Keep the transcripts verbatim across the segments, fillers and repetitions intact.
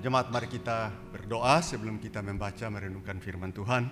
Jemaat, mari kita berdoa sebelum kita membaca merenungkan firman Tuhan.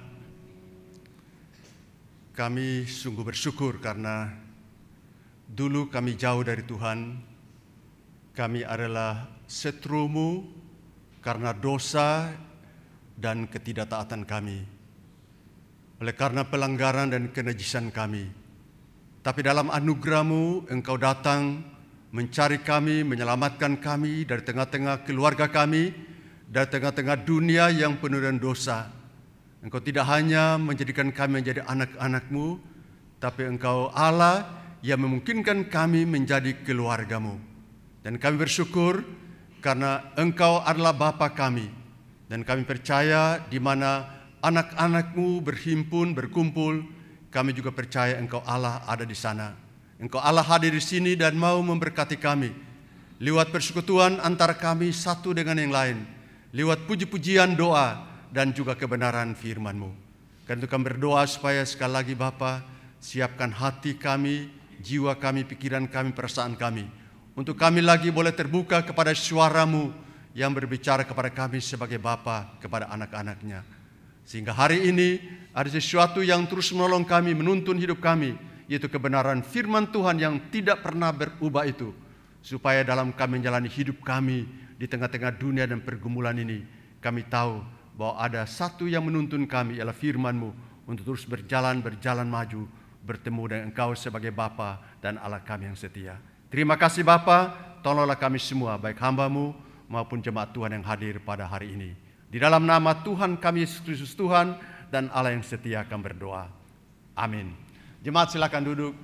Kami sungguh bersyukur karena dulu kami jauh dari Tuhan. Kami adalah seterumu karena dosa dan ketidaktaatan kami. Oleh karena pelanggaran dan kenajisan kami. Tapi dalam anugerah-Mu, Engkau datang mencari kami, menyelamatkan kami dari tengah-tengah keluarga kami, dari tengah-tengah dunia yang penuh dengan dosa. Engkau tidak hanya menjadikan kami menjadi anak-anak-Mu, tapi Engkau Allah yang memungkinkan kami menjadi keluarga-Mu. Dan kami bersyukur karena Engkau adalah Bapa kami. Dan kami percaya di mana anak-anak-Mu berhimpun, berkumpul, kami juga percaya Engkau Allah ada di sana. Engkau Allah hadir di sini dan mau memberkati kami. Lewat persekutuan antara kami satu dengan yang lain. Lewat puji-pujian doa dan juga kebenaran firman-Mu. Karena itu kami berdoa supaya sekali lagi Bapa, siapkan hati kami, jiwa kami, pikiran kami, perasaan kami. Untuk kami lagi boleh terbuka kepada suara-Mu yang berbicara kepada kami sebagai Bapa kepada anak-anak-Nya. Sehingga hari ini ada sesuatu yang terus menolong kami, menuntun hidup kami, yaitu kebenaran firman Tuhan yang tidak pernah berubah itu. Supaya dalam kami menjalani hidup kami di tengah-tengah dunia dan pergumulan ini, kami tahu bahwa ada satu yang menuntun kami, ialah firman-Mu, untuk terus berjalan, berjalan maju, bertemu dengan Engkau sebagai Bapa dan Allah kami yang setia. Terima kasih Bapa, tolonglah kami semua, baik hamba-Mu maupun jemaat Tuhan yang hadir pada hari ini. Di dalam nama Tuhan kami Yesus Kristus Tuhan dan Allah yang setia kami berdoa. Amin. Jemaat silakan duduk.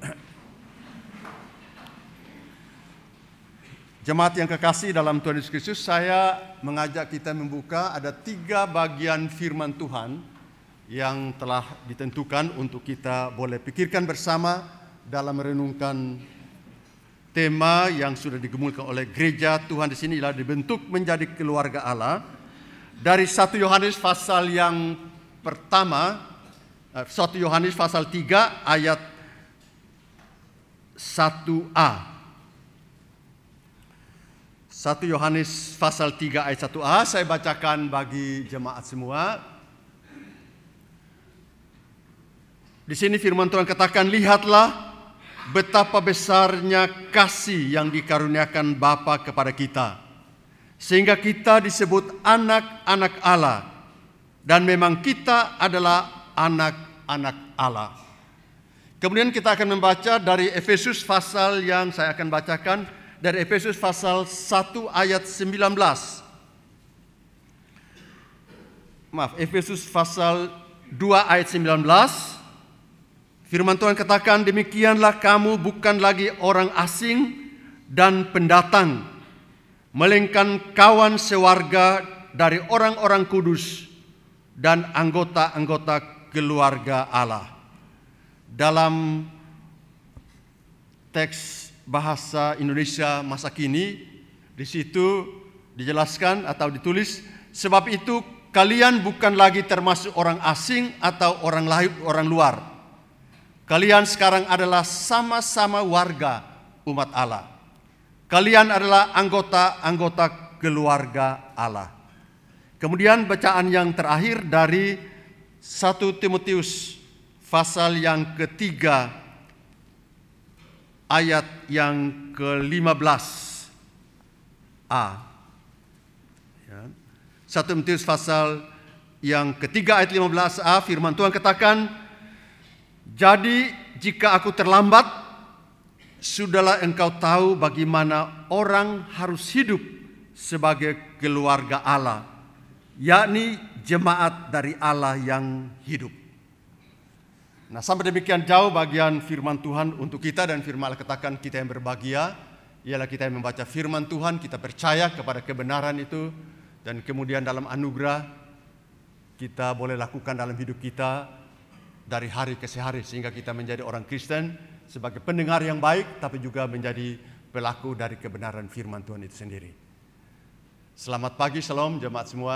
Jemaat yang kekasih dalam Tuhan Yesus Kristus, saya mengajak kita membuka ada tiga bagian firman Tuhan yang telah ditentukan untuk kita boleh pikirkan bersama dalam merenungkan tema yang sudah digemulkan oleh gereja Tuhan di sini, ialah dibentuk menjadi keluarga Allah. Dari satu Yohanes pasal yang pertama, satu Yohanes pasal tiga ayat satu a. satu Yohanes pasal tiga ayat satu a, saya bacakan bagi jemaat semua. Di sini firman Tuhan katakan, lihatlah betapa besarnya kasih yang dikaruniakan Bapa kepada kita, sehingga kita disebut anak-anak Allah, dan memang kita adalah anak-anak Allah. Kemudian kita akan membaca dari Efesus pasal yang saya akan bacakan, dari Efesus pasal satu ayat sembilan belas. Maaf, Efesus pasal dua ayat sembilan belas. Firman Tuhan katakan, demikianlah kamu bukan lagi orang asing dan pendatang, melainkan kawan sewarga dari orang-orang kudus dan anggota-anggota keluarga Allah. Dalam teks bahasa Indonesia masa kini, di situ dijelaskan atau ditulis, sebab itu kalian bukan lagi termasuk orang asing atau orang lain, orang luar. Kalian sekarang adalah sama-sama warga umat Allah. Kalian adalah anggota-anggota keluarga Allah. Kemudian bacaan yang terakhir dari satu Timotius pasal yang ketiga ayat yang ke lima belas a. Ya. satu Timotius pasal yang ketiga ayat lima belas a, firman Tuhan katakan, jadi jika aku terlambat, sudahlah engkau tahu bagaimana orang harus hidup sebagai keluarga Allah, yakni jemaat dari Allah yang hidup. Nah, sampai demikian jauh bagian firman Tuhan untuk kita, dan firman Allah katakan kita yang berbahagia ialah kita yang membaca firman Tuhan, kita percaya kepada kebenaran itu, dan kemudian dalam anugerah kita boleh lakukan dalam hidup kita dari hari ke hari, sehingga kita menjadi orang Kristen sebagai pendengar yang baik, tapi juga menjadi pelaku dari kebenaran firman Tuhan itu sendiri. Selamat pagi, shalom jemaat semua.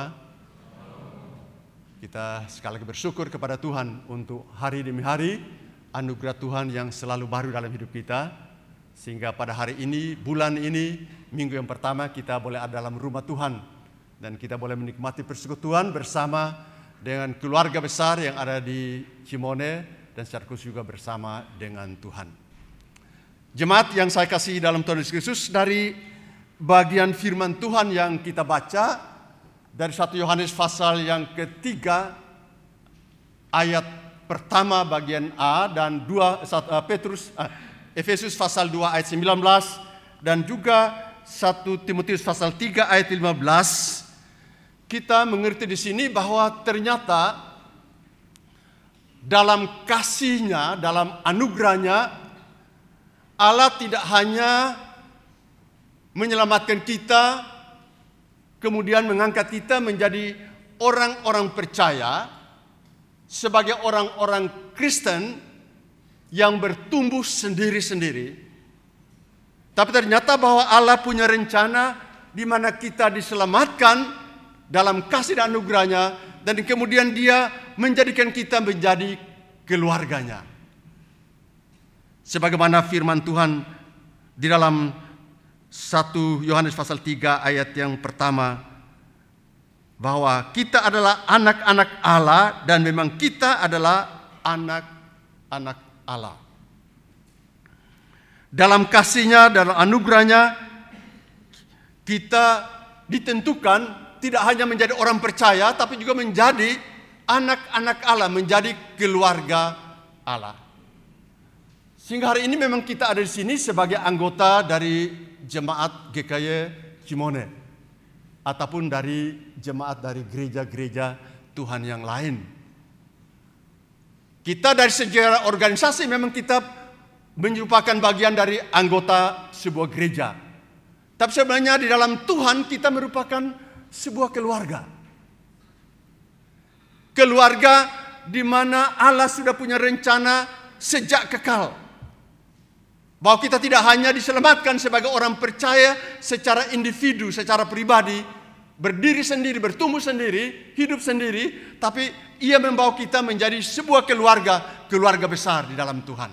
Kita sekali lagi bersyukur kepada Tuhan untuk hari demi hari, anugerah Tuhan yang selalu baru dalam hidup kita. Sehingga pada hari ini, bulan ini, minggu yang pertama kita boleh ada dalam rumah Tuhan. dan kita boleh menikmati persekutuan bersama dengan keluarga besar yang ada di Cimone dan secara khusus juga bersama dengan Tuhan. Jemaat yang saya kasih dalam Tuhan Yesus Kristus, dari bagian firman Tuhan yang kita baca dari satu Yohanes pasal yang ketiga ayat pertama bagian A dan dua Petrus uh, Efesus pasal dua ayat sembilan belas dan juga satu Timotius pasal tiga ayat lima belas, kita mengerti di sini bahwa ternyata dalam kasih-Nya, dalam anugerah-Nya, Allah tidak hanya menyelamatkan kita, kemudian mengangkat kita menjadi orang-orang percaya sebagai orang-orang Kristen yang bertumbuh sendiri-sendiri. Tapi ternyata bahwa Allah punya rencana di mana kita diselamatkan dalam kasih dan anugerah-Nya, dan kemudian Dia menjadikan kita menjadi keluarga-Nya. Sebagaimana firman Tuhan di dalam satu Yohanes pasal tiga ayat yang pertama, bahwa kita adalah anak-anak Allah dan memang kita adalah anak-anak Allah. Dalam kasih-Nya, dalam anugerah-Nya, kita ditentukan tidak hanya menjadi orang percaya, tapi juga menjadi anak-anak Allah, menjadi keluarga Allah. Sehingga hari ini memang kita ada di sini sebagai anggota dari jemaat G K Y Cimone, ataupun dari jemaat dari gereja-gereja Tuhan yang lain. Kita dari sejarah organisasi memang kita merupakan bagian dari anggota sebuah gereja. Tapi sebenarnya di dalam Tuhan kita merupakan sebuah keluarga. Keluarga di mana Allah sudah punya rencana sejak kekal. Bahwa kita tidak hanya diselamatkan sebagai orang percaya secara individu, secara pribadi, berdiri sendiri, bertumbuh sendiri, hidup sendiri, tapi Ia membawa kita menjadi sebuah keluarga, keluarga besar di dalam Tuhan.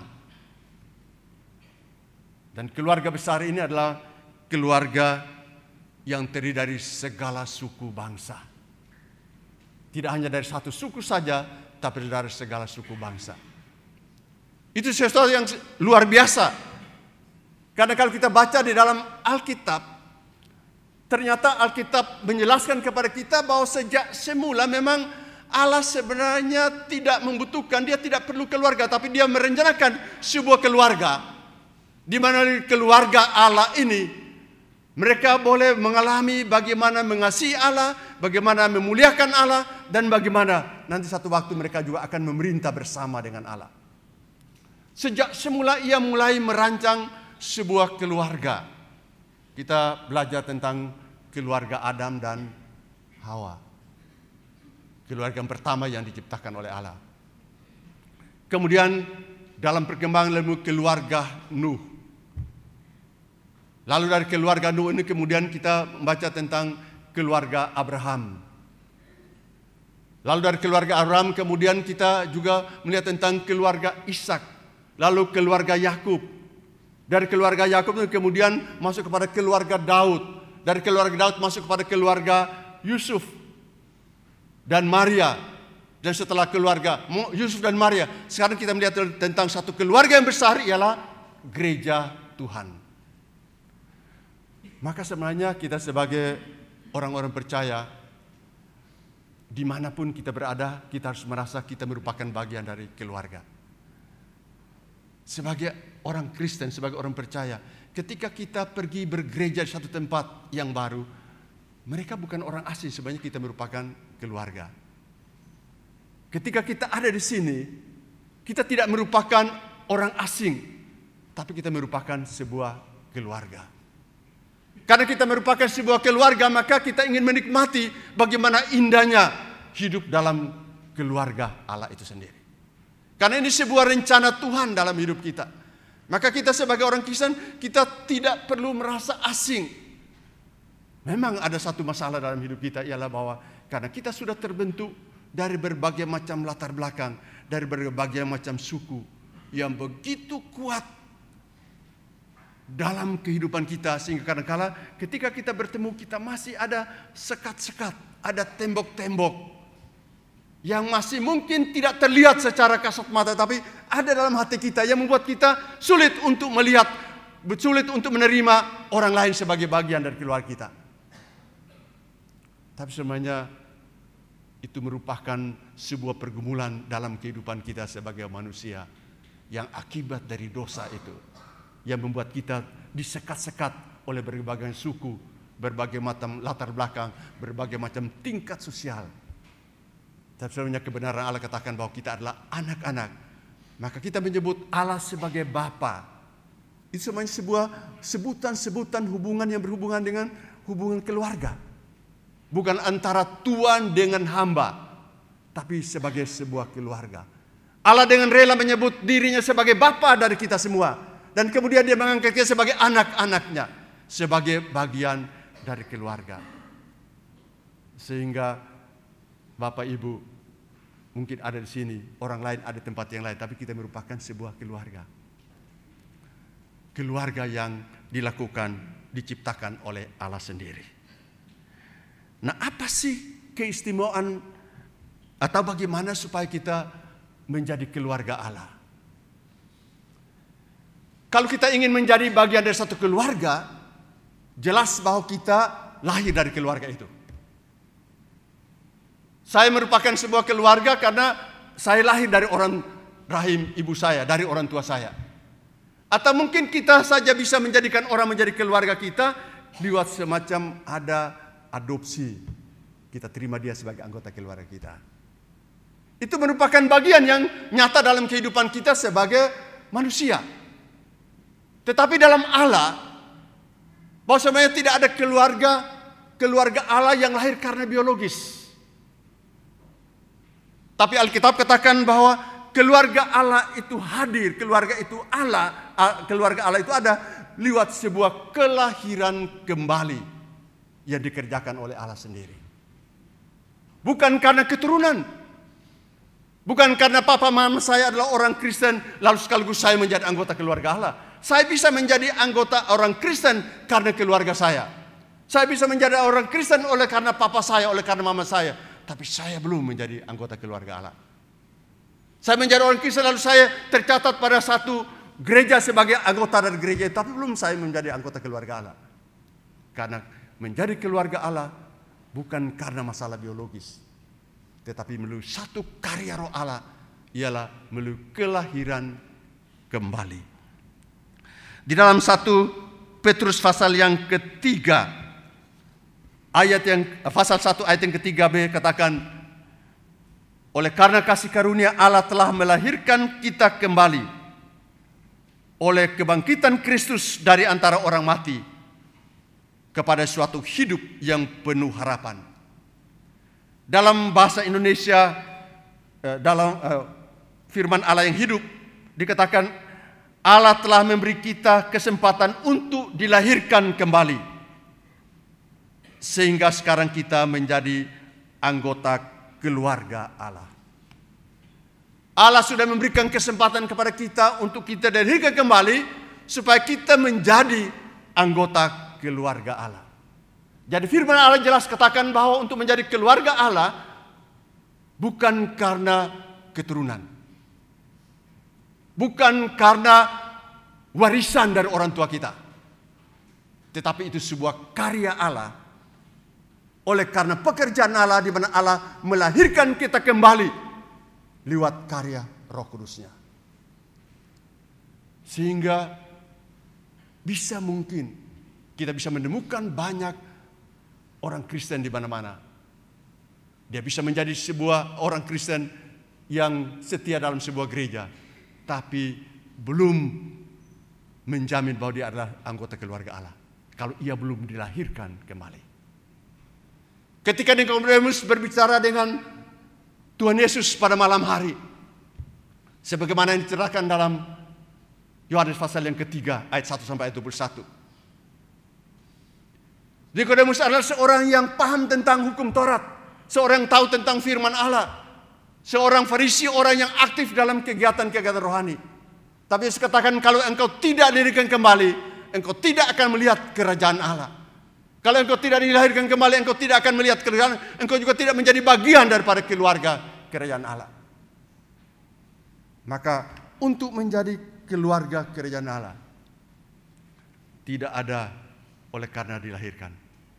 Dan keluarga besar ini adalah keluarga yang terdiri dari segala suku bangsa. Tidak hanya dari satu suku saja, tapi dari segala suku bangsa. Itu sesuatu yang luar biasa. Karena kalau kita baca di dalam Alkitab, ternyata Alkitab menjelaskan kepada kita bahwa sejak semula memang Allah sebenarnya tidak membutuhkan, Dia tidak perlu keluarga, tapi Dia merencanakan sebuah keluarga. Di mana keluarga Allah ini, mereka boleh mengalami bagaimana mengasihi Allah, bagaimana memuliakan Allah, dan bagaimana nanti satu waktu mereka juga akan memerintah bersama dengan Allah. Sejak semula Ia mulai merancang sebuah keluarga. Kita belajar tentang keluarga Adam dan Hawa. Keluarga yang pertama yang diciptakan oleh Allah. Kemudian dalam perkembangan ilmu keluarga Nuh. Lalu dari keluarga Nuh ini kemudian kita membaca tentang keluarga Abraham. Lalu dari keluarga Abraham kemudian kita juga melihat tentang keluarga Ishak. Lalu keluarga Yakub. Dari keluarga Yakub itu kemudian masuk kepada keluarga Daud. Dari keluarga Daud masuk kepada keluarga Yusuf dan Maria. Dan setelah keluarga Yusuf dan Maria, sekarang kita melihat tentang satu keluarga yang besar, ialah gereja Tuhan. Maka sebenarnya kita sebagai orang-orang percaya, dimanapun kita berada, kita harus merasa kita merupakan bagian dari keluarga. Sebagai orang Kristen, sebagai orang percaya, ketika kita pergi bergereja di satu tempat yang baru, mereka bukan orang asing, sebenarnya kita merupakan keluarga. Ketika kita ada di sini, kita tidak merupakan orang asing, tapi kita merupakan sebuah keluarga. Karena kita merupakan sebuah keluarga, maka kita ingin menikmati bagaimana indahnya hidup dalam keluarga Allah itu sendiri. Karena ini sebuah rencana Tuhan dalam hidup kita. Maka kita sebagai orang Kristen, kita tidak perlu merasa asing. Memang ada satu masalah dalam hidup kita, ialah bahwa karena kita sudah terbentuk dari berbagai macam latar belakang, dari berbagai macam suku yang begitu kuat dalam kehidupan kita, sehingga kadang-kala ketika kita bertemu, kita masih ada sekat-sekat, ada tembok-tembok yang masih mungkin tidak terlihat secara kasat mata, tapi ada dalam hati kita yang membuat kita sulit untuk melihat, sulit untuk menerima orang lain sebagai bagian dari keluarga kita. Tapi sebenarnya itu merupakan sebuah pergumulan dalam kehidupan kita sebagai manusia yang akibat dari dosa itu, yang membuat kita disekat-sekat oleh berbagai suku, berbagai macam latar belakang, berbagai macam tingkat sosial. Tapi sebenarnya kebenaran Allah katakan bahwa kita adalah anak-anak. Maka kita menyebut Allah sebagai Bapa. Itu semuanya sebuah sebutan-sebutan hubungan yang berhubungan dengan hubungan keluarga. Bukan antara tuan dengan hamba, tapi sebagai sebuah keluarga. Allah dengan rela menyebut dirinya sebagai Bapa dari kita semua. Dan kemudian dia mengangkat kita sebagai anak-anaknya, sebagai bagian dari keluarga. Sehingga Bapak Ibu mungkin ada di sini, orang lain ada di tempat yang lain, tapi kita merupakan sebuah keluarga. Keluarga yang dilakukan, diciptakan oleh Allah sendiri. Nah, apa sih keistimewaan atau bagaimana supaya kita menjadi keluarga Allah? Kalau kita ingin menjadi bagian dari satu keluarga, jelas bahwa kita lahir dari keluarga itu. Saya merupakan sebuah keluarga karena saya lahir dari orang rahim ibu saya, dari orang tua saya. Atau mungkin kita saja bisa menjadikan orang menjadi keluarga kita lewat semacam ada adopsi. Kita terima dia sebagai anggota keluarga kita. Itu merupakan bagian yang nyata dalam kehidupan kita sebagai manusia. Tetapi dalam Allah, bahwa sebenarnya tidak ada keluarga keluarga Allah yang lahir karena biologis. Tapi Alkitab katakan bahwa keluarga Allah itu hadir, keluarga itu Allah, keluarga Allah itu ada lewat sebuah kelahiran kembali yang dikerjakan oleh Allah sendiri. Bukan karena keturunan, bukan karena papa mama saya adalah orang Kristen lalu sekaligus saya menjadi anggota keluarga Allah. Saya bisa menjadi anggota orang Kristen karena keluarga saya. Saya bisa menjadi orang Kristen oleh karena papa saya, oleh karena mama saya. Tapi saya belum menjadi anggota keluarga Allah. Saya menjadi orang Kristen lalu saya tercatat pada satu gereja sebagai anggota dari gereja, tapi belum saya menjadi anggota keluarga Allah. Karena menjadi keluarga Allah bukan karena masalah biologis, tetapi melalui satu karya roh Allah, ialah melalui kelahiran kembali. Di dalam satu Petrus pasal yang ketiga, ayat yang pasal satu ayat yang ketiga B katakan, oleh karena kasih karunia Allah telah melahirkan kita kembali oleh kebangkitan Kristus dari antara orang mati kepada suatu hidup yang penuh harapan. Dalam bahasa Indonesia, dalam firman Allah yang hidup, dikatakan Allah telah memberi kita kesempatan untuk dilahirkan kembali. Sehingga sekarang kita menjadi anggota keluarga Allah. Allah sudah memberikan kesempatan kepada kita untuk kita dilahirkan kembali supaya kita menjadi anggota keluarga Allah. Jadi firman Allah jelas katakan bahwa untuk menjadi keluarga Allah bukan karena keturunan, bukan karena warisan dari orang tua kita, tetapi itu sebuah karya Allah. Oleh karena pekerjaan Allah di mana Allah melahirkan kita kembali lewat karya Roh Kudus-Nya. Sehingga bisa mungkin kita bisa menemukan banyak orang Kristen di mana-mana. Dia bisa menjadi sebuah orang Kristen yang setia dalam sebuah gereja, tapi belum menjamin bahwa dia adalah anggota keluarga Allah kalau ia belum dilahirkan kembali. Ketika Nikodemus berbicara dengan Tuhan Yesus pada malam hari, sebagaimana yang diceritakan dalam Yohanes pasal yang ketiga ayat satu sampai ayat dua puluh satu. Nikodemus adalah seorang yang paham tentang hukum Taurat, seorang yang tahu tentang firman Allah, seorang Farisi, orang yang aktif dalam kegiatan-kegiatan rohani. Tapi Yesus katakan, kalau engkau tidak dilahirkan kembali engkau tidak akan melihat kerajaan Allah. Kalau engkau tidak dilahirkan kembali, engkau tidak akan melihat kerajaan, engkau juga tidak menjadi bagian daripada keluarga kerajaan Allah. Maka untuk menjadi keluarga kerajaan Allah, tidak ada oleh karena dilahirkan.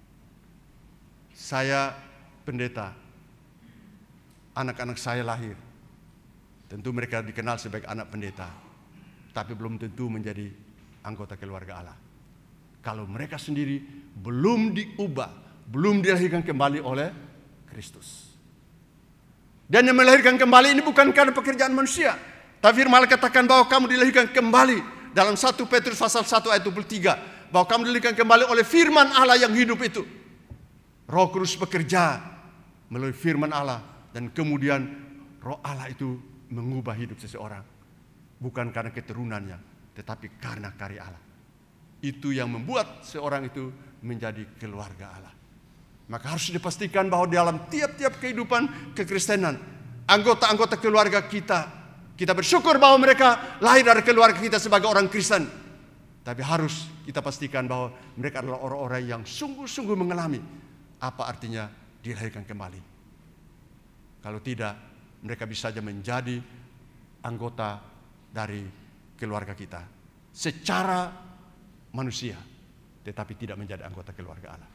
Saya pendeta, anak-anak saya lahir. Tentu mereka dikenal sebagai anak pendeta, tapi belum tentu menjadi anggota keluarga Allah. Kalau mereka sendiri belum diubah, belum dilahirkan kembali oleh Kristus. Dan yang melahirkan kembali ini bukan karena pekerjaan manusia. Tapi firman katakan bahwa kamu dilahirkan kembali dalam satu Petrus pasal satu ayat dua puluh tiga. Bahwa kamu dilahirkan kembali oleh firman Allah yang hidup itu. Roh Kudus bekerja melalui firman Allah. Dan kemudian roh Allah itu mengubah hidup seseorang. Bukan karena keturunannya, tetapi karena karya Allah. Itu yang membuat seorang itu menjadi keluarga Allah. Maka harus dipastikan bahwa dalam tiap-tiap kehidupan kekristenan, anggota-anggota keluarga kita, kita bersyukur bahwa mereka lahir dari keluarga kita sebagai orang Kristen. Tapi harus kita pastikan bahwa mereka adalah orang-orang yang sungguh-sungguh mengalami apa artinya dilahirkan kembali. Kalau tidak, mereka bisa saja menjadi anggota dari keluarga kita secara manusia, tetapi tidak menjadi anggota keluarga Allah.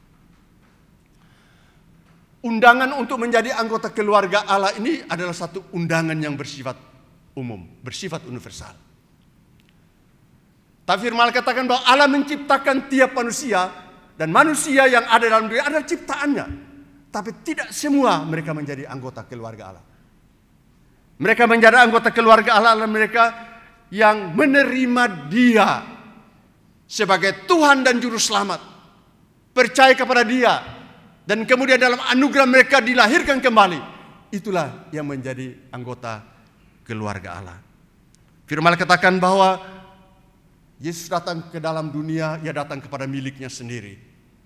Undangan untuk menjadi anggota keluarga Allah ini adalah satu undangan yang bersifat umum, bersifat universal. Tapi firman katakan bahwa Allah menciptakan tiap manusia, dan manusia yang ada dalam dunia adalah ciptaannya. Tapi tidak semua mereka menjadi anggota keluarga Allah. Mereka menjadi anggota keluarga Allah adalah mereka yang menerima Dia sebagai Tuhan dan Juru Selamat, percaya kepada Dia, dan kemudian dalam anugerah mereka dilahirkan kembali. Itulah yang menjadi anggota keluarga Allah. Firman katakan bahwa Yesus datang ke dalam dunia, Ia datang kepada miliknya sendiri,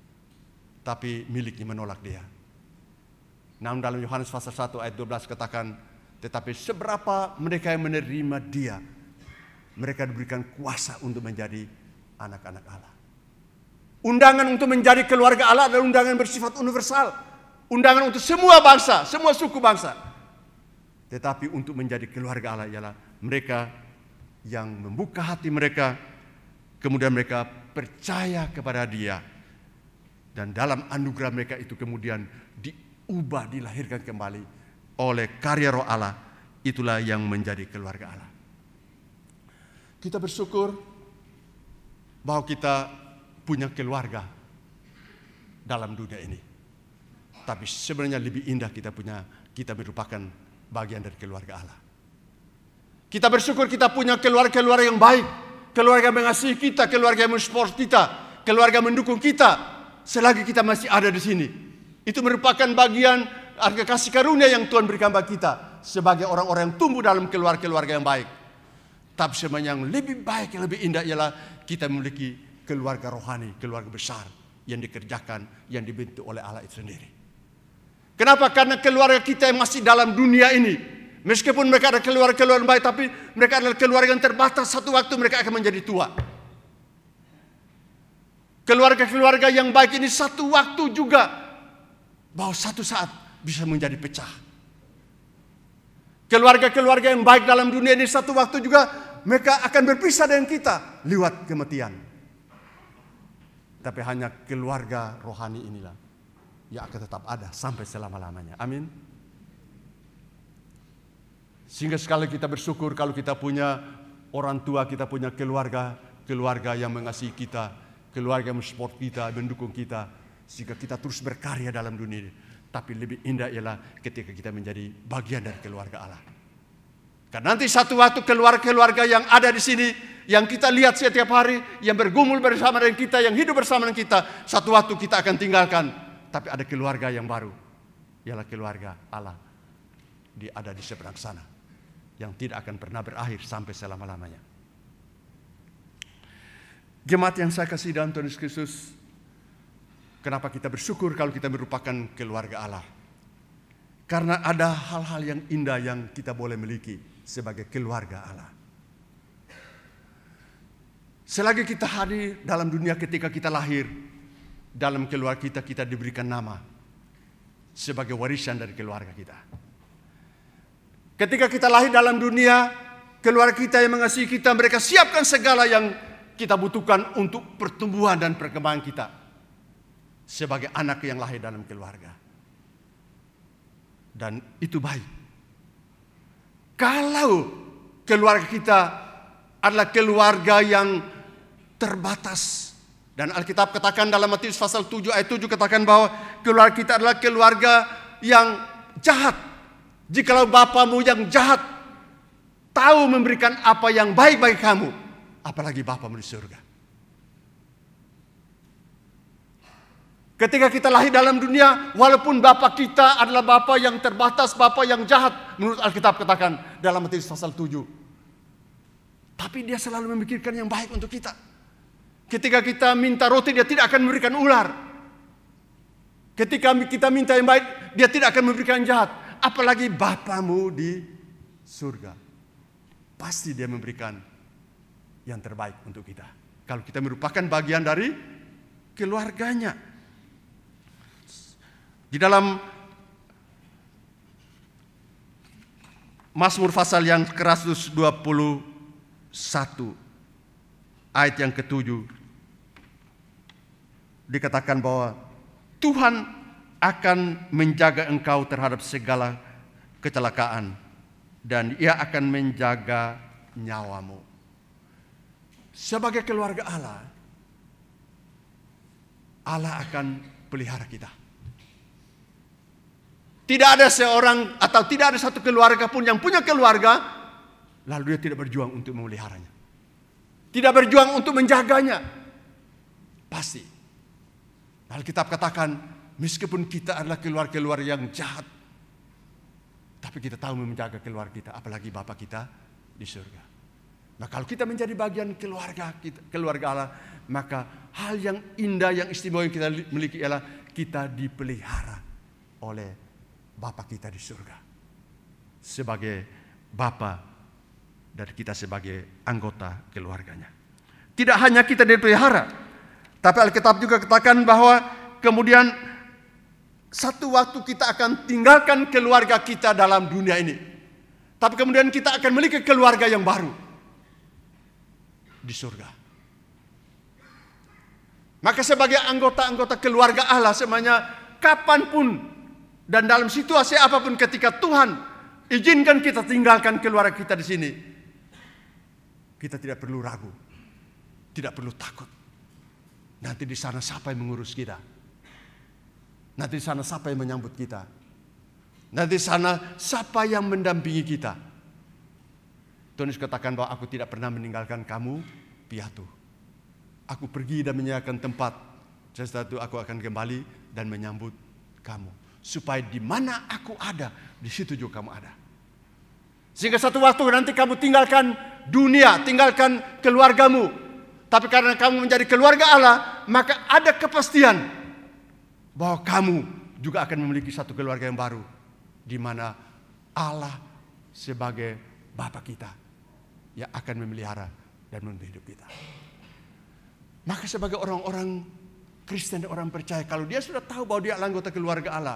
tapi miliknya menolak Dia. Namun dalam Yohanes pasal satu ayat dua belas katakan, tetapi seberapa mereka yang menerima Dia, mereka diberikan kuasa untuk menjadi anak-anak Allah. Undangan untuk menjadi keluarga Allah adalah undangan bersifat universal. Undangan untuk semua bangsa, semua suku bangsa. Tetapi untuk menjadi keluarga Allah ialah mereka yang membuka hati mereka, kemudian mereka percaya kepada Dia. Dan dalam anugerah mereka itu kemudian diubah, dilahirkan kembali oleh karya roh Allah. Itulah yang menjadi keluarga Allah. Kita bersyukur bahwa kita punya keluarga dalam dunia ini. Tapi sebenarnya lebih indah kita punya, kita merupakan bagian dari keluarga Allah. Kita bersyukur kita punya keluarga-keluarga yang baik, keluarga yang mengasihi kita, keluarga yang mensupport kita, keluarga yang mendukung kita selagi kita masih ada di sini. Itu merupakan bagian harga kasih karunia yang Tuhan berikan bagi kita sebagai orang-orang yang tumbuh dalam keluarga-keluarga yang baik. Tapi sebenarnya yang lebih baik, yang lebih indah ialah kita memiliki keluarga rohani, keluarga besar yang dikerjakan, yang dibentuk oleh Allah itu sendiri. Kenapa? Karena keluarga kita yang masih dalam dunia ini, meskipun mereka ada keluarga-keluarga yang baik, tapi mereka adalah keluarga yang terbatas. Satu waktu mereka akan menjadi tua. Keluarga-keluarga yang baik ini satu waktu juga, bahwa satu saat bisa menjadi pecah. Keluarga-keluarga yang baik dalam dunia ini satu waktu juga mereka akan berpisah dengan kita lewat kematian. Tapi hanya keluarga rohani inilah yang akan tetap ada sampai selama-lamanya. Amin. Sehingga sekali kita bersyukur kalau kita punya orang tua, kita punya keluarga, keluarga yang mengasihi kita, keluarga yang mensupport kita, mendukung kita, sehingga kita terus berkarya dalam dunia ini. Tapi lebih indah ialah ketika kita menjadi bagian dari keluarga Allah. Karena nanti satu waktu keluarga-keluarga yang ada di sini, yang kita lihat setiap hari, yang bergumul bersama dengan kita, yang hidup bersama dengan kita, satu waktu kita akan tinggalkan. Tapi ada keluarga yang baru, ialah keluarga Allah. Dia ada di seberang sana, yang tidak akan pernah berakhir sampai selama-lamanya. Jemaat yang saya kasih dalam Tuhan Yesus Kristus, kenapa kita bersyukur kalau kita merupakan keluarga Allah? Karena ada hal-hal yang indah yang kita boleh miliki sebagai keluarga Allah. Selagi kita hadir dalam dunia ketika kita lahir, dalam keluarga kita, kita diberikan nama sebagai warisan dari keluarga kita. Ketika kita lahir dalam dunia, keluarga kita yang mengasihi kita, mereka siapkan segala yang kita butuhkan untuk pertumbuhan dan perkembangan kita sebagai anak yang lahir dalam keluarga. Dan itu baik. Kalau keluarga kita adalah keluarga yang terbatas, dan Alkitab katakan dalam Matius pasal tujuh ayat tujuh katakan bahwa keluarga kita adalah keluarga yang jahat. Jikalau bapamu yang jahat tahu memberikan apa yang baik bagi kamu, apalagi bapamu di surga. Ketika kita lahir dalam dunia, walaupun bapa kita adalah bapa yang terbatas, bapa yang jahat, menurut Alkitab katakan dalam Matius pasal tujuh, tapi dia selalu memikirkan yang baik untuk kita. Ketika kita minta roti, dia tidak akan memberikan ular. Ketika kita minta yang baik, dia tidak akan memberikan yang jahat. Apalagi bapamu di surga, pasti dia memberikan yang terbaik untuk kita. Kalau kita merupakan bagian dari keluarganya. Di dalam Mazmur pasal yang ke seratus dua puluh satu ayat yang ketujuh dikatakan bahwa Tuhan akan menjaga engkau terhadap segala kecelakaan dan Ia akan menjaga nyawamu. Sebagai keluarga Allah, Allah akan pelihara kita. Tidak ada seorang atau tidak ada satu keluarga pun yang punya keluarga lalu dia tidak berjuang untuk memeliharanya, tidak berjuang untuk menjaganya. Pasti Alkitab katakan, meskipun kita adalah keluarga-keluarga yang jahat, tapi kita tahu menjaga keluarga kita, apalagi Bapa kita di surga. Nah, kalau kita menjadi bagian keluarga kita, keluarga Allah, maka hal yang indah, yang istimewa yang kita miliki ialah kita dipelihara oleh Bapa kita di surga sebagai Bapa dan kita sebagai anggota keluarganya. Tidak hanya kita dipelihara, tapi Alkitab juga katakan bahwa kemudian satu waktu kita akan tinggalkan keluarga kita dalam dunia ini. Tapi kemudian kita akan memiliki keluarga yang baru di surga. Maka sebagai anggota-anggota keluarga Allah semuanya, kapanpun dan dalam situasi apapun ketika Tuhan izinkan kita tinggalkan keluarga kita di sini, kita tidak perlu ragu, tidak perlu takut. Nanti di sana siapa yang mengurus kita? Nanti di sana siapa yang menyambut kita? Nanti di sana siapa yang mendampingi kita? Tuhan Yesus katakan bahwa aku tidak pernah meninggalkan kamu piatu. Aku pergi dan menyiapkan tempat. Setelah itu aku akan kembali dan menyambut kamu. Supaya di mana aku ada, di situ juga kamu ada. Sehingga satu waktu nanti kamu tinggalkan dunia, tinggalkan keluargamu. Tapi karena kamu menjadi keluarga Allah, maka ada kepastian bahwa kamu juga akan memiliki satu keluarga yang baru, di mana Allah sebagai Bapa kita yang akan memelihara dan menuntun hidup kita. Maka sebagai orang-orang Kristen dan orang percaya, kalau dia sudah tahu bahwa dia adalah anggota keluarga Allah,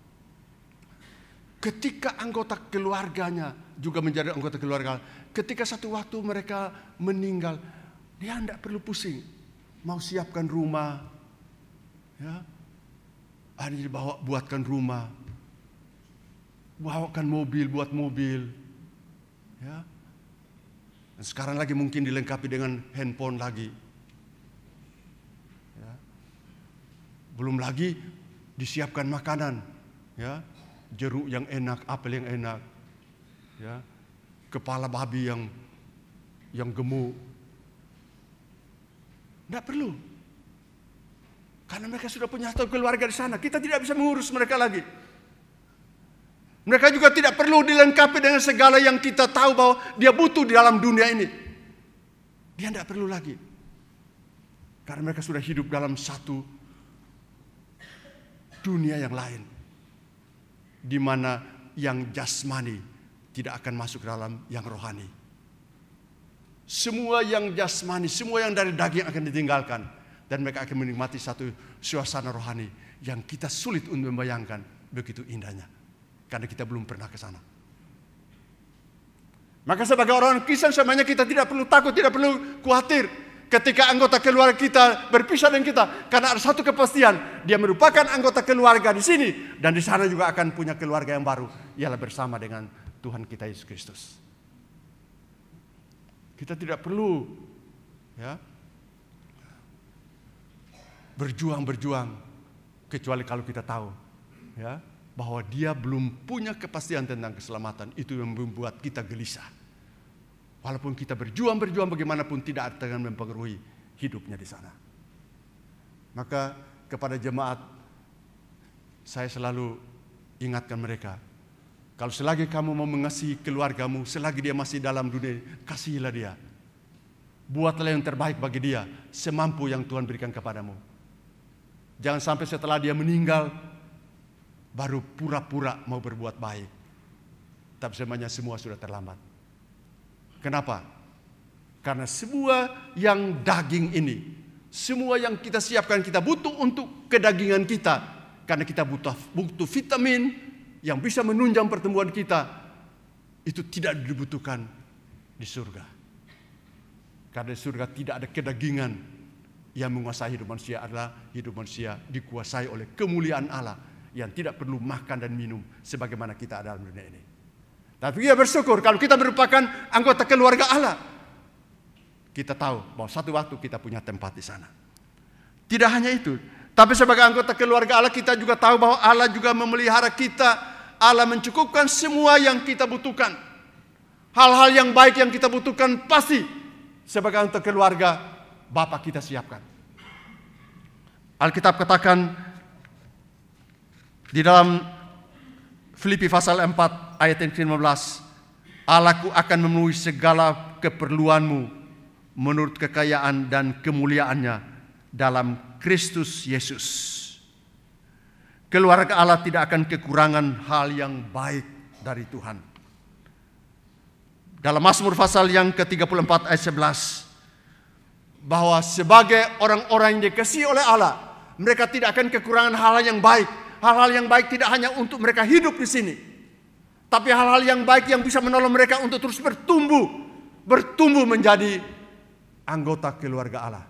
ketika anggota keluarganya juga menjadi anggota keluarga Allah, ketika satu waktu mereka meninggal, dia tidak perlu pusing, mau siapkan rumah, ya, ada dibawa buatkan rumah, bawakan mobil, buat mobil, ya. Dan sekarang lagi mungkin dilengkapi dengan handphone lagi, ya. Belum lagi disiapkan makanan, ya, jeruk yang enak, apel yang enak, ya, kepala babi yang yang gemuk. Tidak perlu. Karena mereka sudah punya satu keluarga di sana. Kita tidak bisa mengurus mereka lagi. Mereka juga tidak perlu dilengkapi dengan segala yang kita tahu bahwa dia butuh di dalam dunia ini. Dia tidak perlu lagi. Karena mereka sudah hidup dalam satu dunia yang lain. Di mana yang jasmani tidak akan masuk dalam yang rohani. Semua yang jasmani, semua yang dari daging akan ditinggalkan. Dan mereka akan menikmati satu suasana rohani yang kita sulit untuk membayangkan begitu indahnya. Karena kita belum pernah ke sana. Maka sebagai orang Kristen sebenarnya kita tidak perlu takut, tidak perlu khawatir ketika anggota keluarga kita berpisah dengan kita. Karena ada satu kepastian, dia merupakan anggota keluarga di sini. Dan di sana juga akan punya keluarga yang baru. Ialah bersama dengan Tuhan kita Yesus Kristus. Kita tidak perlu ya, berjuang-berjuang kecuali kalau kita tahu ya, bahwa dia belum punya kepastian tentang keselamatan. Itu yang membuat kita gelisah. Walaupun kita berjuang-berjuang bagaimanapun tidak akan mempengaruhi hidupnya di sana. Maka kepada jemaat saya selalu ingatkan mereka, kalau selagi kamu mau mengasihi keluargamu, selagi dia masih dalam dunia, kasihilah dia. Buatlah yang terbaik bagi dia, semampu yang Tuhan berikan kepadamu. Jangan sampai setelah dia meninggal, baru pura-pura mau berbuat baik. Tapi sebenarnya semua sudah terlambat. Kenapa? Karena semua yang daging ini, semua yang kita siapkan, kita butuh untuk kedagingan kita. Karena kita butuh, butuh vitamin yang bisa menunjang pertumbuhan kita, itu tidak dibutuhkan di surga. Karena di surga tidak ada kedagingan yang menguasai hidup manusia, adalah hidup manusia dikuasai oleh kemuliaan Allah yang tidak perlu makan dan minum sebagaimana kita ada dalam dunia ini. Tapi kita bersyukur kalau kita merupakan anggota keluarga Allah. Kita tahu bahwa satu waktu kita punya tempat di sana. Tidak hanya itu, tapi sebagai anggota keluarga Allah kita juga tahu bahwa Allah juga memelihara kita. Allah mencukupkan semua yang kita butuhkan. Hal-hal yang baik yang kita butuhkan pasti sebagai anggota keluarga Bapa kita siapkan. Alkitab katakan di dalam Filipi pasal empat ayat yang ke lima belas, Allahku akan memenuhi segala keperluanmu menurut kekayaan dan kemuliaannya dalam Kristus Yesus. Keluarga Allah tidak akan kekurangan hal yang baik dari Tuhan. Dalam Mazmur pasal yang ke tiga puluh empat ayat sebelas, bahwa sebagai orang-orang yang dikasihi oleh Allah, mereka tidak akan kekurangan hal-hal yang baik. Hal-hal yang baik tidak hanya untuk mereka hidup di sini, tapi hal-hal yang baik yang bisa menolong mereka untuk terus bertumbuh, bertumbuh menjadi anggota keluarga Allah.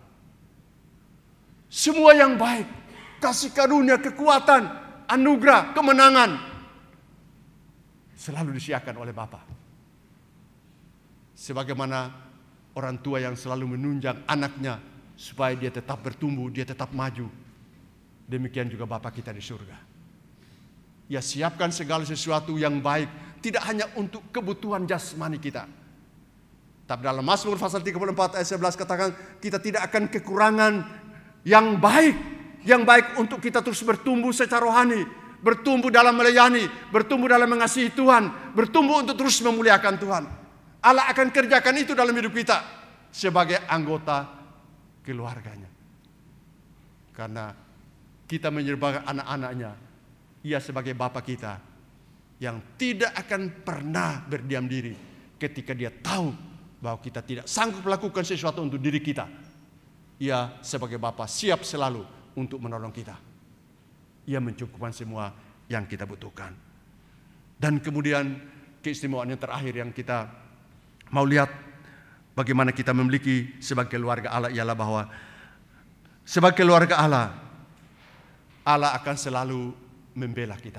Semua yang baik, kasih karunia, kekuatan, anugerah, kemenangan selalu disiapkan oleh Bapa. Sebagaimana orang tua yang selalu menunjang anaknya supaya dia tetap bertumbuh, dia tetap maju. Demikian juga Bapa kita di surga. Ia siapkan segala sesuatu yang baik, tidak hanya untuk kebutuhan jasmani kita. Tapi dalam Mazmur pasal tiga puluh empat ayat sebelas katakan kita tidak akan kekurangan yang baik. Yang baik untuk kita terus bertumbuh secara rohani, bertumbuh dalam melayani, bertumbuh dalam mengasihi Tuhan, bertumbuh untuk terus memuliakan Tuhan. Allah akan kerjakan itu dalam hidup kita sebagai anggota keluarganya. Karena kita menyerahkan anak-anaknya, ia sebagai Bapa kita yang tidak akan pernah berdiam diri ketika dia tahu bahwa kita tidak sanggup melakukan sesuatu untuk diri kita. Ia sebagai Bapa siap selalu untuk menolong kita. Ia mencukupkan semua yang kita butuhkan. Dan kemudian keistimewaan yang terakhir yang kita mau lihat bagaimana kita memiliki sebagai keluarga Allah ialah bahwa sebagai keluarga Allah, Allah akan selalu membela kita.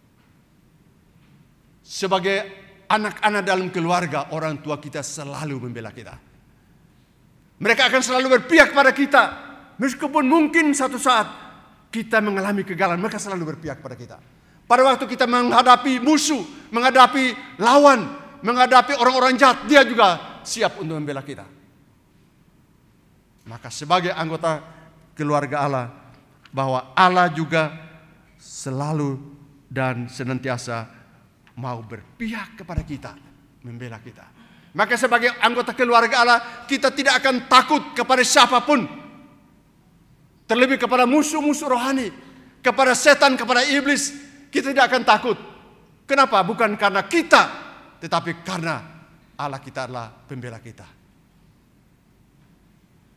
Sebagai anak-anak dalam keluarga, orang tua kita selalu membela kita. Mereka akan selalu berpihak pada kita. Meskipun mungkin satu saat kita mengalami kegagalan, mereka selalu berpihak pada kita. Pada waktu kita menghadapi musuh, menghadapi lawan, menghadapi orang-orang jahat, dia juga siap untuk membela kita. Maka sebagai anggota keluarga Allah, bahwa Allah juga selalu dan senantiasa mau berpihak kepada kita, membela kita. Maka sebagai anggota keluarga Allah, kita tidak akan takut kepada siapapun. Terlebih kepada musuh-musuh rohani, kepada setan, kepada iblis, kita tidak akan takut. Kenapa? Bukan karena kita, tetapi karena Allah kita adalah pembela kita.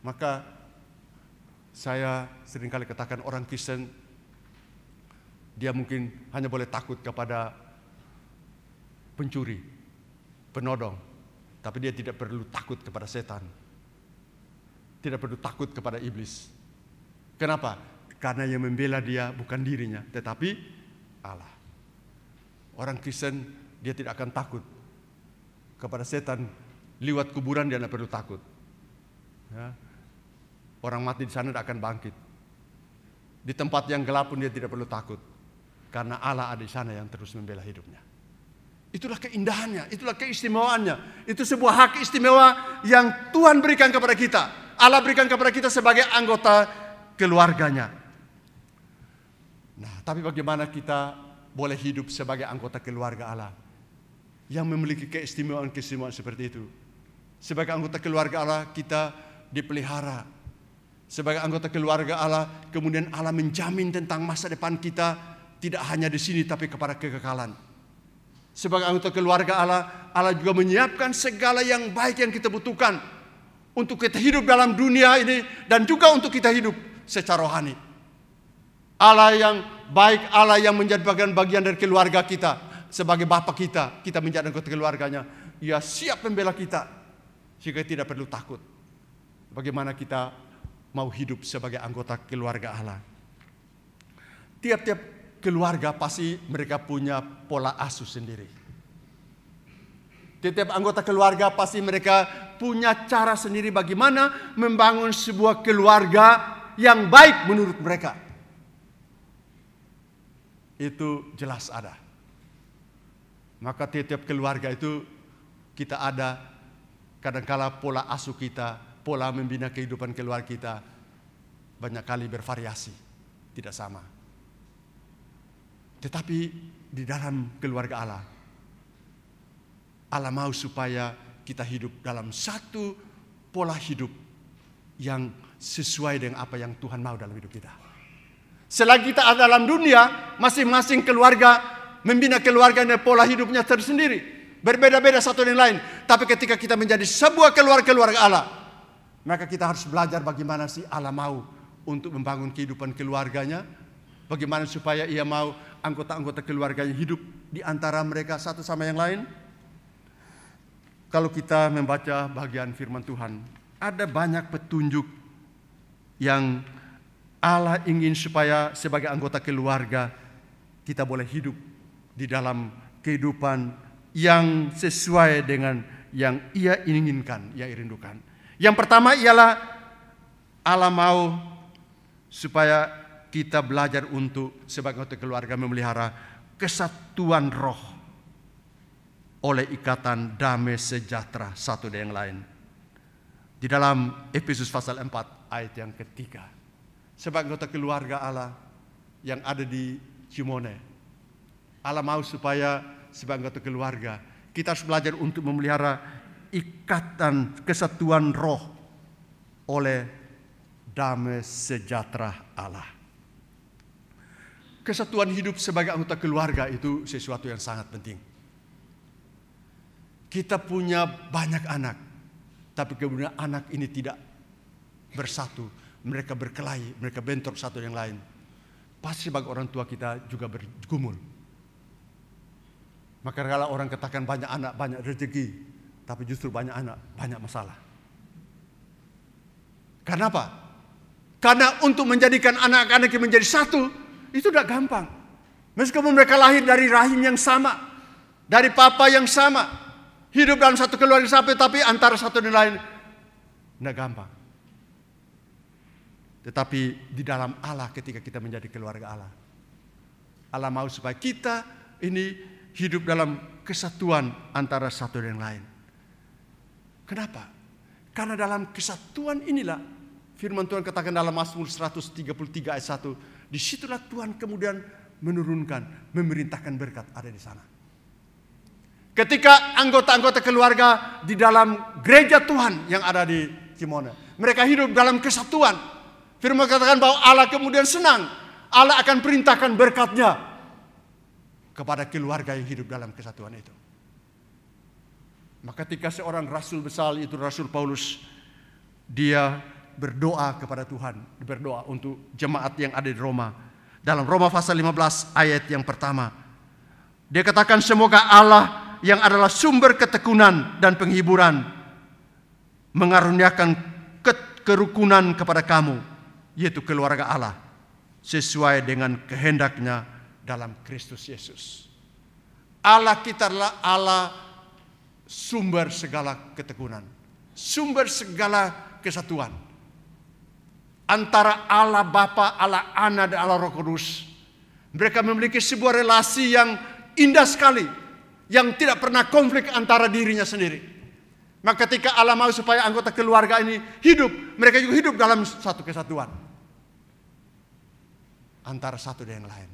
Maka saya seringkali katakan orang Kristen, dia mungkin hanya boleh takut kepada pencuri, penodong, tapi dia tidak perlu takut kepada setan. Tidak perlu takut kepada iblis. Kenapa? Karena yang membela dia bukan dirinya, tetapi Allah. Orang Kristen, dia tidak akan takut kepada setan. Lewat kuburan dia tidak perlu takut. Ya. Orang mati di sana tidak akan bangkit. Di tempat yang gelap pun dia tidak perlu takut. Karena Allah ada di sana yang terus membela hidupnya. Itulah keindahannya, itulah keistimewaannya. Itu sebuah hak istimewa yang Tuhan berikan kepada kita. Allah berikan kepada kita sebagai anggota keluarganya. Nah, tapi bagaimana kita boleh hidup sebagai anggota keluarga Allah yang memiliki keistimewaan-keistimewaan seperti itu? Sebagai anggota keluarga Allah kita dipelihara. Sebagai anggota keluarga Allah, kemudian Allah menjamin tentang masa depan kita tidak hanya di sini tapi kepada kekekalan. Sebagai anggota keluarga Allah, Allah juga menyiapkan segala yang baik yang kita butuhkan untuk kita hidup dalam dunia ini dan juga untuk kita hidup secara rohani. Allah yang baik, Allah yang menjadi bagian-bagian dari keluarga kita. Sebagai Bapa kita, kita menjadi anggota keluarganya. Ia siap membela kita sehingga tidak perlu takut. Bagaimana kita mau hidup sebagai anggota keluarga Allah. Tiap-tiap keluarga pasti mereka punya pola asuh sendiri. Tiap-tiap anggota keluarga pasti mereka punya cara sendiri bagaimana membangun sebuah keluarga yang baik menurut mereka. Itu jelas ada. Maka tiap-tiap keluarga itu kita ada kadangkala pola asuh kita, pola membina kehidupan keluarga kita banyak kali bervariasi, tidak sama. Tetapi di dalam keluarga Allah, Allah mau supaya kita hidup dalam satu pola hidup yang sesuai dengan apa yang Tuhan mau dalam hidup kita. Selagi kita ada dalam dunia, masing-masing keluarga membina keluarga dan pola hidupnya tersendiri. Berbeda-beda satu dengan lain. Tapi ketika kita menjadi sebuah keluarga-keluarga Allah, maka kita harus belajar bagaimana sih Allah mau untuk membangun kehidupan keluarganya. Bagaimana supaya ia mau anggota-anggota keluarganya hidup di antara mereka satu sama yang lain. Kalau kita membaca bagian firman Tuhan, ada banyak petunjuk yang Allah ingin supaya sebagai anggota keluarga kita boleh hidup di dalam kehidupan yang sesuai dengan yang ia inginkan, ia rindukan. Yang pertama ialah Allah mau supaya kita belajar untuk sebagai anggota keluarga memelihara kesatuan roh oleh ikatan damai sejahtera satu dengan yang lain. Di dalam Efesus pasal empat ayat yang ketiga. Sebagai anggota keluarga Allah yang ada di Cimone, Allah mau supaya sebagai anggota keluarga kita harus belajar untuk memelihara ikatan kesatuan roh oleh damai sejahtera Allah. Kesatuan hidup sebagai anggota keluarga itu sesuatu yang sangat penting. Kita punya banyak anak, tapi kemudian anak ini tidak bersatu. Mereka berkelahi, mereka bentrok satu yang lain. Pasti sebagai orang tua kita juga bergumul. Maka kalau orang katakan banyak anak, banyak rezeki, tapi justru banyak anak, banyak masalah. Karena apa? Karena untuk menjadikan anak-anak yang menjadi satu, itu tidak gampang. Meskipun mereka lahir dari rahim yang sama, dari papa yang sama, hidup dalam satu keluarga sampai, tapi antara satu dan lain, tidak gampang. Tetapi di dalam Allah ketika kita menjadi keluarga Allah, Allah mau supaya kita ini hidup dalam kesatuan antara satu dan lain. Kenapa? Karena dalam kesatuan inilah firman Tuhan katakan dalam Mazmur seratus tiga puluh tiga ayat satu, disitulah Tuhan kemudian menurunkan, memerintahkan berkat ada di sana. Ketika anggota-anggota keluarga di dalam gereja Tuhan yang ada di Cimone, mereka hidup dalam kesatuan. Firman katakan bahwa Allah kemudian senang, Allah akan perintahkan berkatnya kepada keluarga yang hidup dalam kesatuan itu. Maka ketika seorang rasul besar itu Rasul Paulus, dia berdoa kepada Tuhan, berdoa untuk jemaat yang ada di Roma. Dalam Roma pasal lima belas ayat yang pertama, dia katakan, semoga Allah yang adalah sumber ketekunan dan penghiburan mengaruniakan kerukunan kepada kamu, yaitu keluarga Allah, sesuai dengan kehendaknya dalam Kristus Yesus. Allah kita adalah Allah sumber segala ketekunan, sumber segala kesatuan antara Allah Bapa, Allah Anak, dan Allah Roh Kudus. Mereka memiliki sebuah relasi yang indah sekali, yang tidak pernah konflik antara dirinya sendiri. Maka ketika Allah mau supaya anggota keluarga ini hidup, mereka juga hidup dalam satu kesatuan antara satu dan yang lain.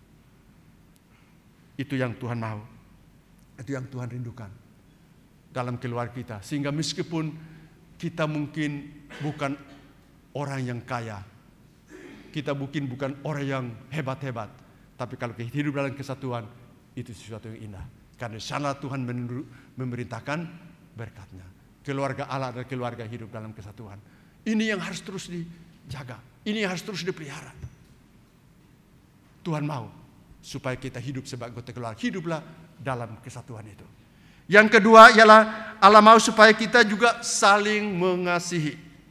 Itu yang Tuhan mau, itu yang Tuhan rindukan dalam keluarga kita. Sehingga meskipun kita mungkin bukan orang yang kaya, kita mungkin bukan orang yang hebat-hebat, tapi kalau kita hidup dalam kesatuan, itu sesuatu yang indah. Karena sana Tuhan memerintahkan berkatnya. Keluarga Allah adalah keluarga hidup dalam kesatuan. Ini yang harus terus dijaga, ini yang harus terus dipelihara. Tuhan mau supaya kita hidup sebagai anggota keluarga, hiduplah dalam kesatuan itu. Yang kedua ialah Allah mau supaya kita juga saling mengasihi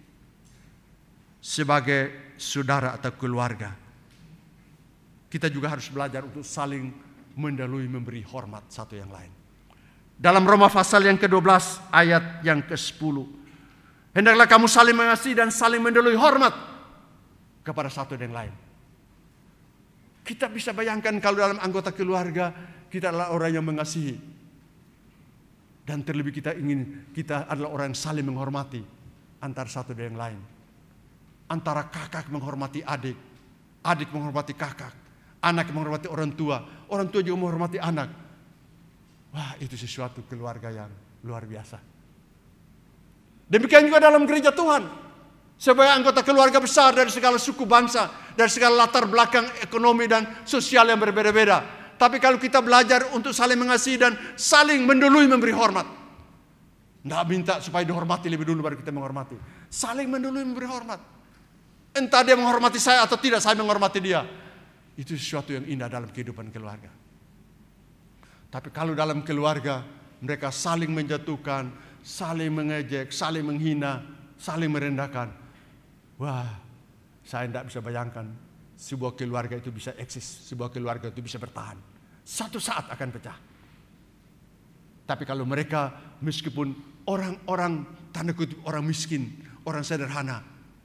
sebagai saudara atau keluarga. Kita juga harus belajar untuk saling mendahului, memberi hormat satu yang lain. Dalam Roma pasal yang kedua belas ayat yang kesepuluh, hendaklah kamu saling mengasihi dan saling mendahului hormat kepada satu dan lain. Kita bisa bayangkan kalau dalam anggota keluarga kita adalah orang yang mengasihi, dan terlebih kita ingin kita adalah orang yang saling menghormati antara satu dan yang lain. Antara kakak menghormati adik, adik menghormati kakak, anak menghormati orang tua, orang tua juga menghormati anak. Wah, itu sesuatu keluarga yang luar biasa. Demikian juga dalam gereja Tuhan. Sebagai anggota keluarga besar dari segala suku bangsa, dari segala latar belakang ekonomi dan sosial yang berbeda-beda. Tapi kalau kita belajar untuk saling mengasihi dan saling mendahului memberi hormat. Tidak minta supaya dihormati lebih dulu baru kita menghormati. Saling mendahului memberi hormat. Entah dia menghormati saya atau tidak, saya menghormati dia. Itu sesuatu yang indah dalam kehidupan keluarga. Tapi kalau dalam keluarga mereka saling menjatuhkan, saling mengejek, saling menghina, saling merendahkan. Wah, saya tidak bisa bayangkan sebuah keluarga itu bisa eksis, sebuah keluarga itu bisa bertahan. Satu saat akan pecah. Tapi kalau mereka meskipun orang-orang tanda kutip orang miskin, orang sederhana,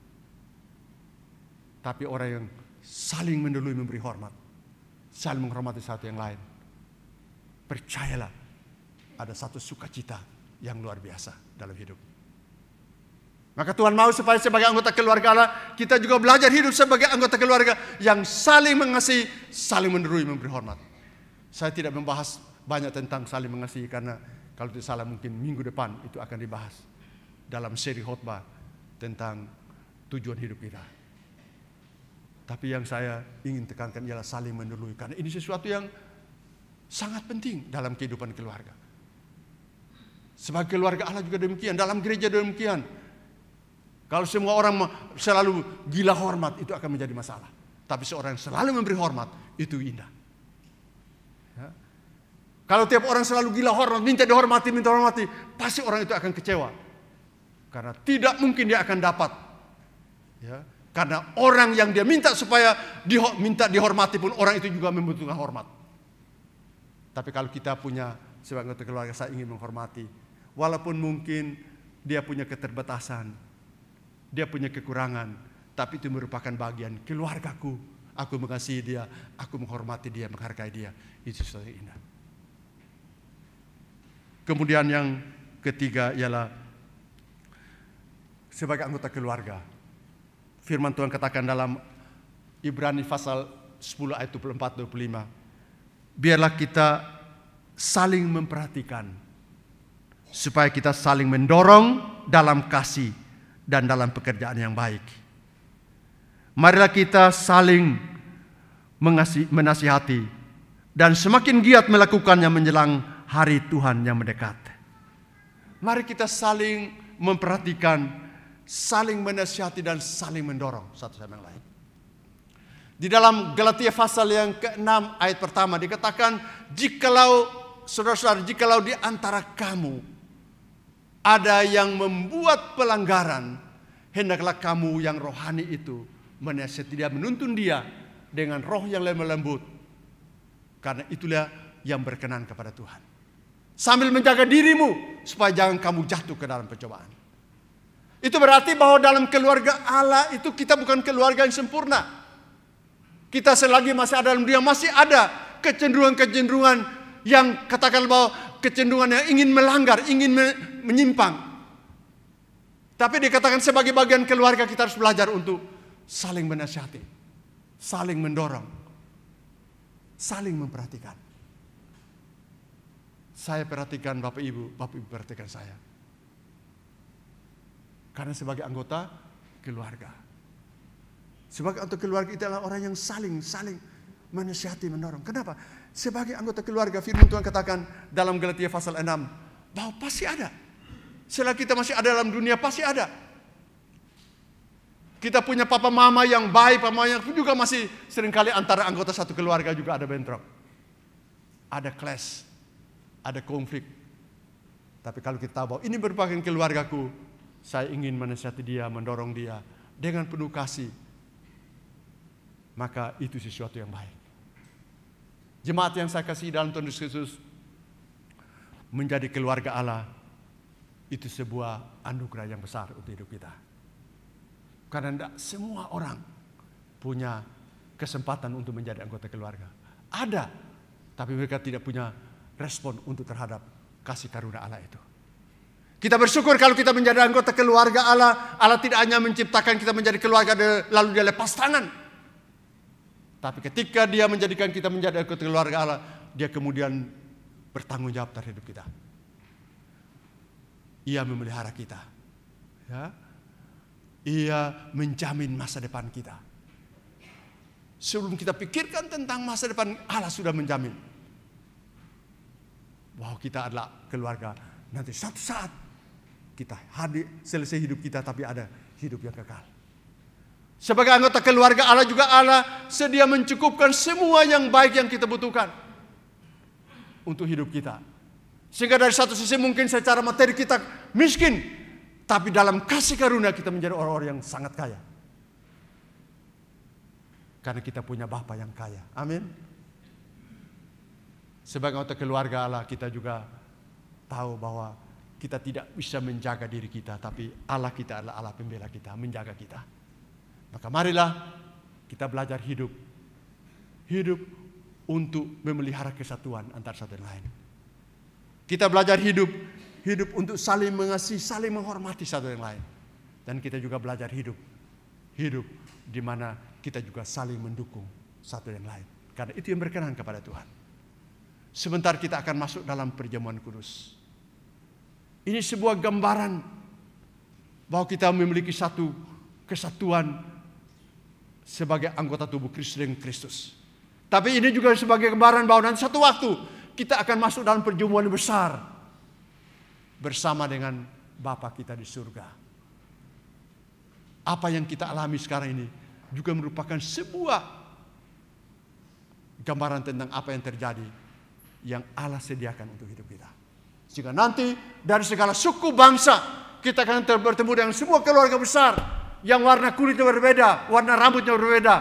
tapi orang yang saling mendahului memberi hormat, saling menghormati satu yang lain. Percayalah, ada satu sukacita yang luar biasa dalam hidup. Maka Tuhan mau supaya sebagai anggota keluarga Allah, kita juga belajar hidup sebagai anggota keluarga yang saling mengasihi, saling mendahului memberi hormat. Saya tidak membahas banyak tentang saling mengasihi karena kalau tidak salah mungkin minggu depan itu akan dibahas dalam seri khotbah tentang tujuan hidup kita. Tapi yang saya ingin tekankan ialah saling mendahului, karena ini sesuatu yang sangat penting dalam kehidupan keluarga. Sebagai keluarga Allah juga demikian, dalam gereja demikian. Kalau semua orang selalu gila hormat, itu akan menjadi masalah. Tapi seorang yang selalu memberi hormat, itu indah. Ya. Kalau tiap orang selalu gila hormat, minta dihormati, minta dihormati, pasti orang itu akan kecewa. Karena tidak mungkin dia akan dapat. Ya. Karena orang yang dia minta supaya diho- minta dihormati pun, orang itu juga membutuhkan hormat. Tapi kalau kita punya sebagai anggota keluarga, saya ingin menghormati. Walaupun mungkin dia punya keterbatasan, dia punya kekurangan, tapi itu merupakan bagian keluargaku. Aku mengasihi dia, aku menghormati dia, menghargai dia. Itu sesuatu yang indah. Kemudian yang ketiga ialah sebagai anggota keluarga. Firman Tuhan katakan dalam Ibrani pasal sepuluh ayat dua puluh empat dua puluh lima. Biarlah kita saling memperhatikan, supaya kita saling mendorong dalam kasih dan dalam pekerjaan yang baik. Marilah kita saling mengasihi, menasihati, dan semakin giat melakukannya menjelang hari Tuhan yang mendekat. Mari kita saling memperhatikan saling menasihati dan saling mendorong satu sama yang lain. Di dalam Galatia pasal yang keenam ayat pertama dikatakan, jikalau saudara-saudara, jikalau di antara kamu ada yang membuat pelanggaran, hendaklah kamu yang rohani itu menasihati dia, menuntun dia dengan roh yang lemah lembut, karena itulah yang berkenan kepada Tuhan. Sambil menjaga dirimu supaya jangan kamu jatuh ke dalam pencobaan. Itu berarti bahwa dalam keluarga Allah itu kita bukan keluarga yang sempurna. Kita selagi masih ada dalam dunia, masih ada kecenderungan-kecenderungan yang katakan bahwa kecenderungan yang ingin melanggar, ingin menyimpang. Tapi dikatakan sebagai bagian keluarga kita harus belajar untuk saling menasihati, saling mendorong, saling memperhatikan. Saya perhatikan Bapak Ibu, Bapak Ibu perhatikan saya. Karena sebagai anggota keluarga. Sebagai anggota keluarga itu adalah orang yang saling saling menasihati, mendorong. Kenapa? Sebagai anggota keluarga, firman Tuhan katakan dalam Galatia pasal enam bahwa pasti ada. Selagi kita masih ada dalam dunia, pasti ada. Kita punya papa mama yang baik, papa mama yang juga masih seringkali antara anggota satu keluarga juga ada bentrok. Ada clash, ada konflik. Tapi kalau kita tahu bahwa ini merupakan keluargaku, saya ingin menasihati dia, mendorong dia dengan penuh kasih, maka itu sesuatu yang baik. Jemaat yang saya kasih dalam Tuhan Yesus Kristus, menjadi keluarga Allah itu sebuah anugerah yang besar untuk hidup kita. Karena tidak semua orang punya kesempatan untuk menjadi anggota keluarga. Ada, tapi mereka tidak punya respon untuk terhadap kasih karunia Allah itu. Kita bersyukur kalau kita menjadi anggota keluarga Allah. Allah tidak hanya menciptakan kita menjadi keluarga lalu dia lepas tangan. Tapi ketika dia menjadikan kita menjadi anggota keluarga Allah, dia kemudian bertanggung jawab terhadap kita. Ia memelihara kita. Ya. Ia menjamin masa depan kita. Sebelum kita pikirkan tentang masa depan, Allah sudah menjamin bahwa kita adalah keluarga. Nanti satu saat kita hadir, selesai hidup kita, tapi ada hidup yang kekal. Sebagai anggota keluarga Allah juga Allah sedia mencukupkan semua yang baik yang kita butuhkan untuk hidup kita. Sehingga dari satu sisi mungkin secara materi kita miskin, tapi dalam kasih karunia kita menjadi orang-orang yang sangat kaya. Karena kita punya Bapa yang kaya. Amin. Sebagai anggota keluarga Allah kita juga tahu bahwa kita tidak bisa menjaga diri kita, tapi Allah kita adalah Allah pembela kita, menjaga kita. Maka marilah kita belajar hidup. Hidup untuk memelihara kesatuan antara satu dan lain. Kita belajar hidup. Hidup untuk saling mengasihi, saling menghormati satu dan lain. Dan kita juga belajar hidup. Hidup di mana kita juga saling mendukung satu dan lain. Karena itu yang berkenan kepada Tuhan. Sebentar kita akan masuk dalam perjamuan kudus. Ini sebuah gambaran bahwa kita memiliki satu kesatuan sebagai anggota tubuh Kristus dengan Kristus. Tapi ini juga sebagai gambaran bahwa nanti satu waktu kita akan masuk dalam perjamuan besar bersama dengan Bapa kita di surga. Apa yang kita alami sekarang ini juga merupakan sebuah gambaran tentang apa yang terjadi yang Allah sediakan untuk hidup kita. Sehingga nanti dari segala suku bangsa kita akan bertemu dengan semua keluarga besar yang warna kulitnya berbeda, warna rambutnya berbeda.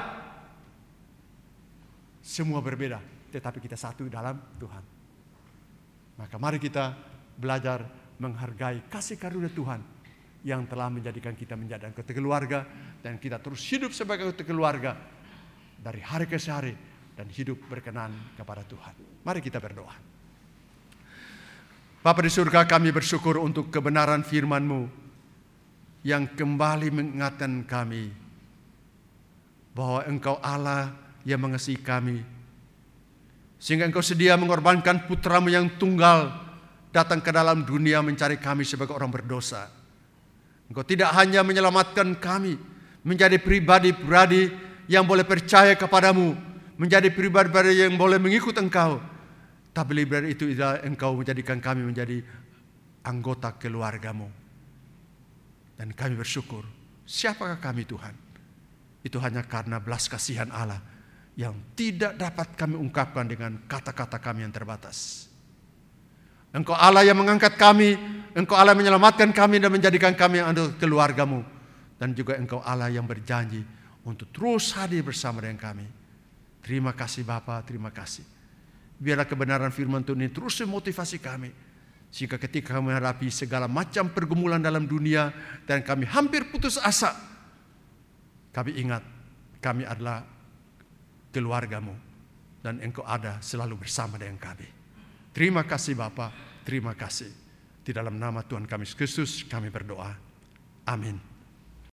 Semua berbeda, tetapi kita satu dalam Tuhan. Maka mari kita belajar menghargai kasih karunia Tuhan yang telah menjadikan kita menjadi anggota keluarga, dan kita terus hidup sebagai anggota keluarga dari hari ke hari dan hidup berkenan kepada Tuhan. Mari kita berdoa. Bapa di surga, kami bersyukur untuk kebenaran firman-Mu yang kembali mengingatkan kami bahwa Engkau Allah yang mengasihi kami, sehingga Engkau sedia mengorbankan putra-Mu yang tunggal datang ke dalam dunia mencari kami sebagai orang berdosa. Engkau tidak hanya menyelamatkan kami menjadi pribadi-pribadi yang boleh percaya kepadamu, menjadi pribadi-pribadi yang boleh mengikut Engkau, tapi lebih dari itu adalah Engkau menjadikan kami menjadi anggota keluarga-Mu. Dan kami bersyukur, siapakah kami Tuhan? Itu hanya karena belas kasihan Allah yang tidak dapat kami ungkapkan dengan kata-kata kami yang terbatas. Engkau Allah yang mengangkat kami, Engkau Allah yang menyelamatkan kami dan menjadikan kami yang adalah keluarga-Mu. Dan juga Engkau Allah yang berjanji untuk terus hadir bersama dengan kami. Terima kasih Bapa, terima kasih. Biarlah kebenaran firman Tuhan ini terus memotivasi kami. Sehingga ketika kami menghadapi segala macam pergumulan dalam dunia dan kami hampir putus asa, kami ingat kami adalah keluarga-Mu dan Engkau ada selalu bersama dengan kami. Terima kasih Bapa, terima kasih. Di dalam nama Tuhan kami Yesus Kristus kami berdoa. Amin.